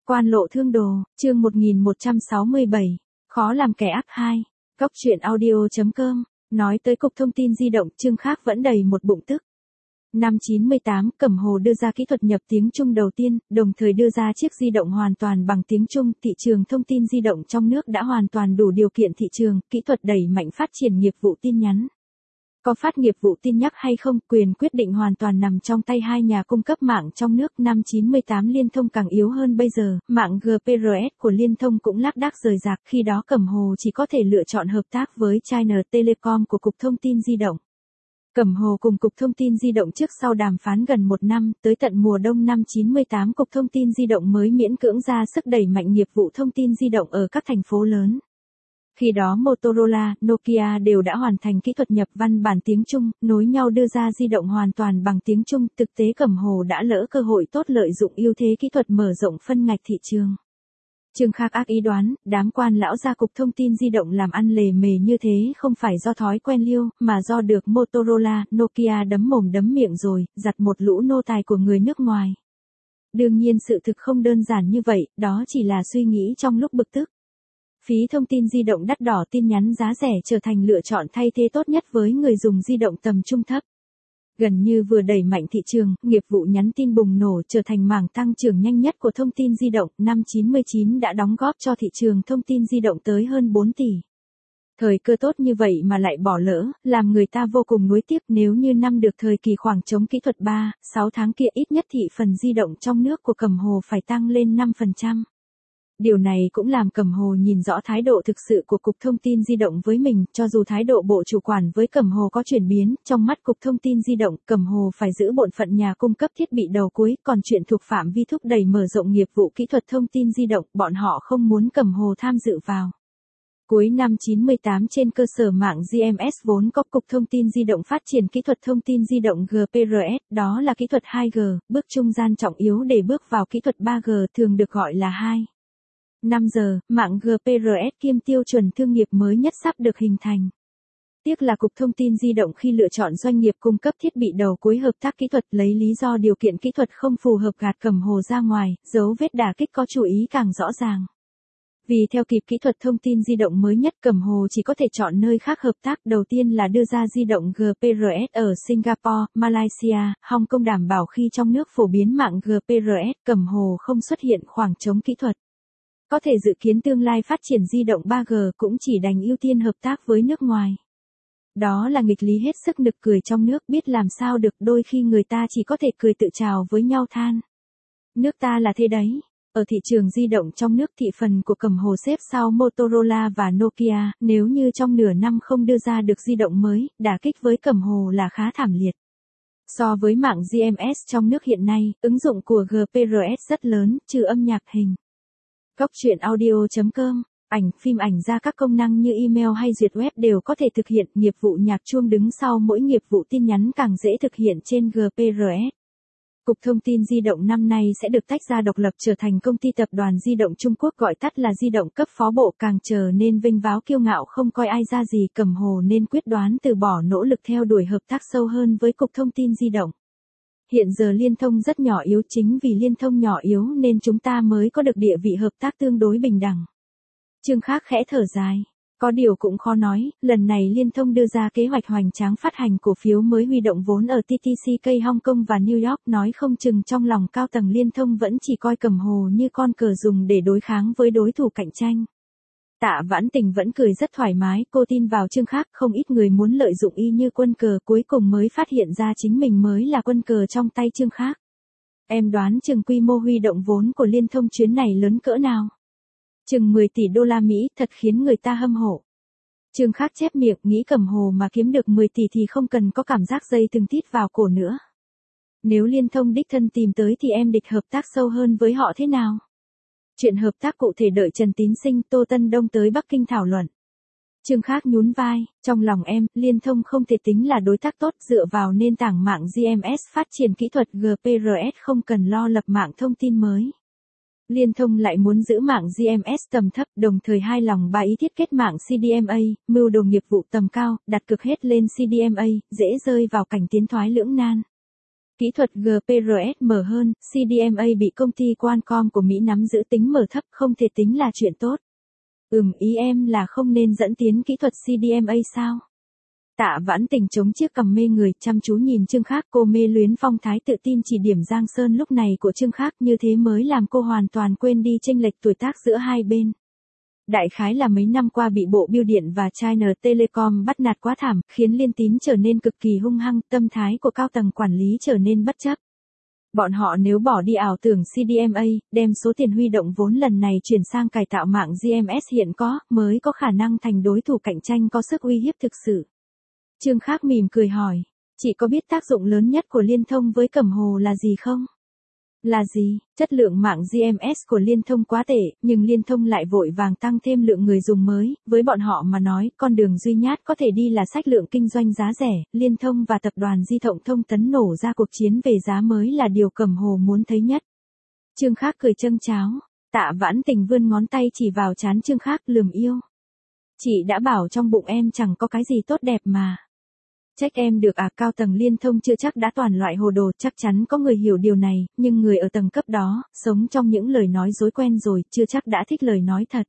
Quan lộ thương đồ, chương 1167, khó làm kẻ ác 2, Góc truyện audio.com, nói tới cục thông tin di động, Trương Khác vẫn đầy một bụng tức. Năm 98, Cẩm Hồ đưa ra kỹ thuật nhập tiếng Trung đầu tiên, đồng thời đưa ra chiếc di động hoàn toàn bằng tiếng Trung. Thị trường thông tin di động trong nước đã hoàn toàn đủ điều kiện thị trường, kỹ thuật đẩy mạnh phát triển nghiệp vụ tin nhắn. Có phát nghiệp vụ tin nhắc hay không, quyền quyết định hoàn toàn nằm trong tay hai nhà cung cấp mạng trong nước. Năm 98 Liên Thông càng yếu hơn bây giờ, mạng GPRS của Liên Thông cũng lác đác rời rạc, khi đó Cẩm Hồ chỉ có thể lựa chọn hợp tác với China Telecom của Cục Thông tin Di động. Cẩm Hồ cùng Cục Thông tin Di động trước sau đàm phán gần một năm, tới tận mùa đông năm 98 Cục Thông tin Di động mới miễn cưỡng ra sức đẩy mạnh nghiệp vụ thông tin di động ở các thành phố lớn. Khi đó Motorola, Nokia đều đã hoàn thành kỹ thuật nhập văn bản tiếng Trung, nối nhau đưa ra di động hoàn toàn bằng tiếng Trung. Thực tế Cẩm Hồ đã lỡ cơ hội tốt lợi dụng ưu thế kỹ thuật mở rộng phân ngạch thị trường. Trương Khác ác ý đoán, đám quan lão gia Cục Thông tin Di động làm ăn lề mề như thế không phải do thói quen liêu, mà do được Motorola, Nokia đấm mồm đấm miệng rồi, giặt một lũ nô tài của người nước ngoài. Đương nhiên sự thực không đơn giản như vậy, đó chỉ là suy nghĩ trong lúc bực tức. Phí thông tin di động đắt đỏ, tin nhắn giá rẻ trở thành lựa chọn thay thế tốt nhất với người dùng di động tầm trung thấp. Gần như vừa đẩy mạnh thị trường, nghiệp vụ nhắn tin bùng nổ trở thành mảng tăng trưởng nhanh nhất của thông tin di động. Năm 99 đã đóng góp cho thị trường thông tin di động tới hơn 4 tỷ. Thời cơ tốt như vậy mà lại bỏ lỡ, làm người ta vô cùng nuối tiếc. Nếu như năm được thời kỳ khoảng trống kỹ thuật 3-6 tháng kia, ít nhất thị phần di động trong nước của Cẩm Hồ phải tăng lên 5%. Điều này cũng làm Cẩm Hồ nhìn rõ thái độ thực sự của Cục Thông tin Di động với mình. Cho dù thái độ bộ chủ quản với Cẩm Hồ có chuyển biến, trong mắt Cục Thông tin Di động, Cẩm Hồ phải giữ bổn phận nhà cung cấp thiết bị đầu cuối, còn chuyện thuộc phạm vi thúc đẩy mở rộng nghiệp vụ kỹ thuật thông tin di động, bọn họ không muốn Cẩm Hồ tham dự vào. Cuối năm 98 trên cơ sở mạng GMS vốn có, Cục Thông tin Di động phát triển kỹ thuật thông tin di động GPRS, đó là kỹ thuật 2G, bước trung gian trọng yếu để bước vào kỹ thuật 3G thường được gọi là 5G, mạng GPRS kiêm tiêu chuẩn thương nghiệp mới nhất sắp được hình thành. Tiếc là Cục Thông tin Di động khi lựa chọn doanh nghiệp cung cấp thiết bị đầu cuối hợp tác kỹ thuật lấy lý do điều kiện kỹ thuật không phù hợp gạt Cẩm Hồ ra ngoài, dấu vết đả kích có chú ý càng rõ ràng. Vì theo kịp kỹ thuật thông tin di động mới nhất, Cẩm Hồ chỉ có thể chọn nơi khác hợp tác. Đầu tiên là đưa ra di động GPRS ở Singapore, Malaysia, Hong Kong, đảm bảo khi trong nước phổ biến mạng GPRS, Cẩm Hồ không xuất hiện khoảng trống kỹ thuật. Có thể dự kiến tương lai phát triển di động 3G cũng chỉ đành ưu tiên hợp tác với nước ngoài. Đó là nghịch lý hết sức nực cười trong nước, biết làm sao được, đôi khi người ta chỉ có thể cười tự chào với nhau than. Nước ta là thế đấy. Ở thị trường di động trong nước, thị phần của Cẩm Hồ xếp sau Motorola và Nokia. Nếu như trong nửa năm không đưa ra được di động mới, đả kích với Cẩm Hồ là khá thảm liệt. So với mạng GMS trong nước hiện nay, ứng dụng của GPRS rất lớn, trừ âm nhạc hình. Góc truyện audio.com, ảnh, phim ảnh ra các công năng như email hay duyệt web đều có thể thực hiện. Nghiệp vụ nhạc chuông đứng sau mỗi nghiệp vụ tin nhắn càng dễ thực hiện trên GPRS. Cục Thông tin Di động năm nay sẽ được tách ra độc lập trở thành công ty tập đoàn Di động Trung Quốc, gọi tắt là Di động cấp phó bộ. Càng trở nên vênh váo kiêu ngạo không coi ai ra gì, Cẩm Hồ nên quyết đoán từ bỏ nỗ lực theo đuổi hợp tác sâu hơn với Cục Thông tin Di động. Hiện giờ Liên Thông rất nhỏ yếu, chính vì Liên Thông nhỏ yếu nên chúng ta mới có được địa vị hợp tác tương đối bình đẳng. Trương Khác khẽ thở dài. Có điều cũng khó nói, lần này Liên Thông đưa ra kế hoạch hoành tráng phát hành cổ phiếu mới huy động vốn ở TTCK Hong Kong và New York, nói không chừng trong lòng cao tầng Liên Thông vẫn chỉ coi Cẩm Hồ như con cờ dùng để đối kháng với đối thủ cạnh tranh. Tạ Vãn Tình vẫn cười rất thoải mái, cô tin vào Trương Khác, không ít người muốn lợi dụng y như quân cờ, cuối cùng mới phát hiện ra chính mình mới là quân cờ trong tay Trương Khác. Em đoán chừng quy mô huy động vốn của Liên Thông chuyến này lớn cỡ nào? Chừng 10 tỷ đô la Mỹ, thật khiến người ta hâm mộ. Trương Khác chép miệng, nghĩ Cẩm Hồ mà kiếm được 10 tỷ thì không cần có cảm giác dây từng tít vào cổ nữa. Nếu Liên Thông đích thân tìm tới thì em địch hợp tác sâu hơn với họ thế nào? Chuyện hợp tác cụ thể đợi Trần Tín Sinh, Tô Tân Đông tới Bắc Kinh thảo luận. Trương Khác nhún vai, trong lòng em, Liên Thông không thể tính là đối tác tốt, dựa vào nền tảng mạng GMS phát triển kỹ thuật GPRS không cần lo lập mạng thông tin mới. Liên Thông lại muốn giữ mạng GMS tầm thấp, đồng thời hai lòng ba ý thiết kết mạng CDMA, mưu đồ nghiệp vụ tầm cao, đặt cực hết lên CDMA, dễ rơi vào cảnh tiến thoái lưỡng nan. Kỹ thuật GPRS mở hơn, CDMA bị công ty Qualcomm của Mỹ nắm giữ tính mở thấp không thể tính là chuyện tốt. Ý em là không nên dẫn tiến kỹ thuật CDMA sao? Tạ Vãn Tình chống chiếc cằm mê người, chăm chú nhìn Trương Khác, cô mê luyến phong thái tự tin chỉ điểm Giang Sơn lúc này của Trương Khác, như thế mới làm cô hoàn toàn quên đi chênh lệch tuổi tác giữa hai bên. Đại khái là mấy năm qua bị Bộ Bưu điện và China Telecom bắt nạt quá thảm, khiến Liên Tín trở nên cực kỳ hung hăng, tâm thái của cao tầng quản lý trở nên bất chấp. Bọn họ nếu bỏ đi ảo tưởng CDMA, đem số tiền huy động vốn lần này chuyển sang cải tạo mạng GMS hiện có, mới có khả năng thành đối thủ cạnh tranh có sức uy hiếp thực sự. Trương Khác mỉm cười hỏi, chị có biết tác dụng lớn nhất của Liên Thông với Cẩm Hồ là gì không? Là gì? Chất lượng mạng GMS của Liên Thông quá tệ, nhưng Liên Thông lại vội vàng tăng thêm lượng người dùng mới, với bọn họ mà nói, con đường duy nhất có thể đi là sách lượng kinh doanh giá rẻ, Liên Thông và tập đoàn Di Động Thông tấn nổ ra cuộc chiến về giá mới là điều Cẩm Hồ muốn thấy nhất. Trương Khác cười châng cháo, Tạ Vãn Tình vươn ngón tay chỉ vào trán Trương Khác lườm yêu. Chị đã bảo trong bụng em chẳng có cái gì tốt đẹp mà. Trách em được à, cao tầng Liên Thông chưa chắc đã toàn loại hồ đồ, chắc chắn có người hiểu điều này, nhưng người ở tầng cấp đó, sống trong những lời nói dối quen rồi, chưa chắc đã thích lời nói thật.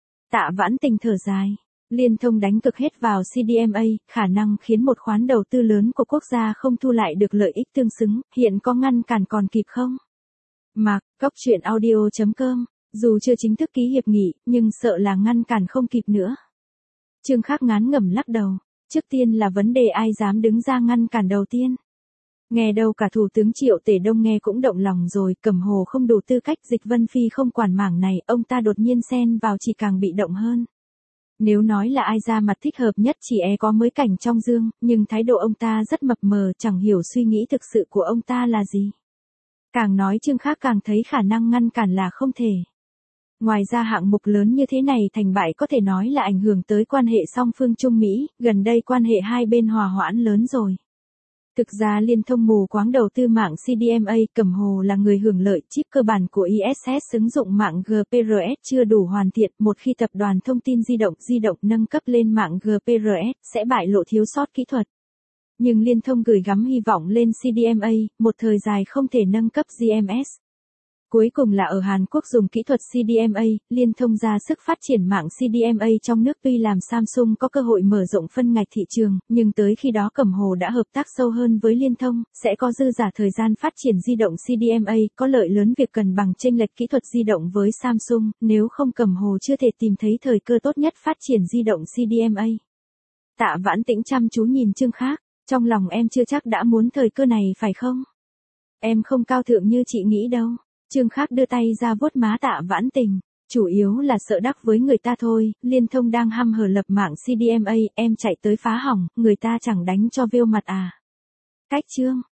Tạ Vãn Tình thở dài, Liên Thông đánh cực hết vào CDMA, khả năng khiến một khoản đầu tư lớn của quốc gia không thu lại được lợi ích tương xứng, hiện có ngăn cản còn kịp không? Mạc, Góc.audio.com, dù chưa chính thức ký hiệp nghị, nhưng sợ là ngăn cản không kịp nữa. Trương Khác ngán ngẩm lắc đầu. Trước tiên là vấn đề ai dám đứng ra ngăn cản đầu tiên. Nghe đâu cả Thủ tướng Triệu Tể Đông nghe cũng động lòng rồi, Cẩm Hồ không đủ tư cách, Dịch Vân Phi không quản mảng này, ông ta đột nhiên xen vào chỉ càng bị động hơn. Nếu nói là ai ra mặt thích hợp nhất chỉ có mới cảnh trong dương, nhưng thái độ ông ta rất mập mờ, chẳng hiểu suy nghĩ thực sự của ông ta là gì. Càng nói Trương Khác càng thấy khả năng ngăn cản là không thể. Ngoài ra hạng mục lớn như thế này thành bại có thể nói là ảnh hưởng tới quan hệ song phương Trung Mỹ, gần đây quan hệ hai bên hòa hoãn lớn rồi. Thực ra Liên Thông mù quáng đầu tư mạng CDMA, Cẩm Hồ là người hưởng lợi, chip cơ bản của ISS ứng dụng mạng GPRS chưa đủ hoàn thiện, một khi tập đoàn thông tin di động nâng cấp lên mạng GPRS, sẽ bại lộ thiếu sót kỹ thuật. Nhưng Liên Thông gửi gắm hy vọng lên CDMA, một thời dài không thể nâng cấp GMS. Cuối cùng là ở Hàn Quốc dùng kỹ thuật CDMA, Liên Thông ra sức phát triển mạng CDMA trong nước tuy làm Samsung có cơ hội mở rộng phân ngạch thị trường, nhưng tới khi đó Cẩm Hồ đã hợp tác sâu hơn với Liên Thông, sẽ có dư giả thời gian phát triển di động CDMA, có lợi lớn việc cân bằng chênh lệch kỹ thuật di động với Samsung, nếu không Cẩm Hồ chưa thể tìm thấy thời cơ tốt nhất phát triển di động CDMA. Tạ Vãn Tĩnh chăm chú nhìn Trương Khác, trong lòng em chưa chắc đã muốn thời cơ này phải không? Em không cao thượng như chị nghĩ đâu. Trương Khác đưa tay ra vuốt má Tạ Vãn Tình, chủ yếu là sợ đắc với người ta thôi, Liên Thông đang hăm hở lập mạng CDMA, em chạy tới phá hỏng, người ta chẳng đánh cho vêu mặt à. Cách chương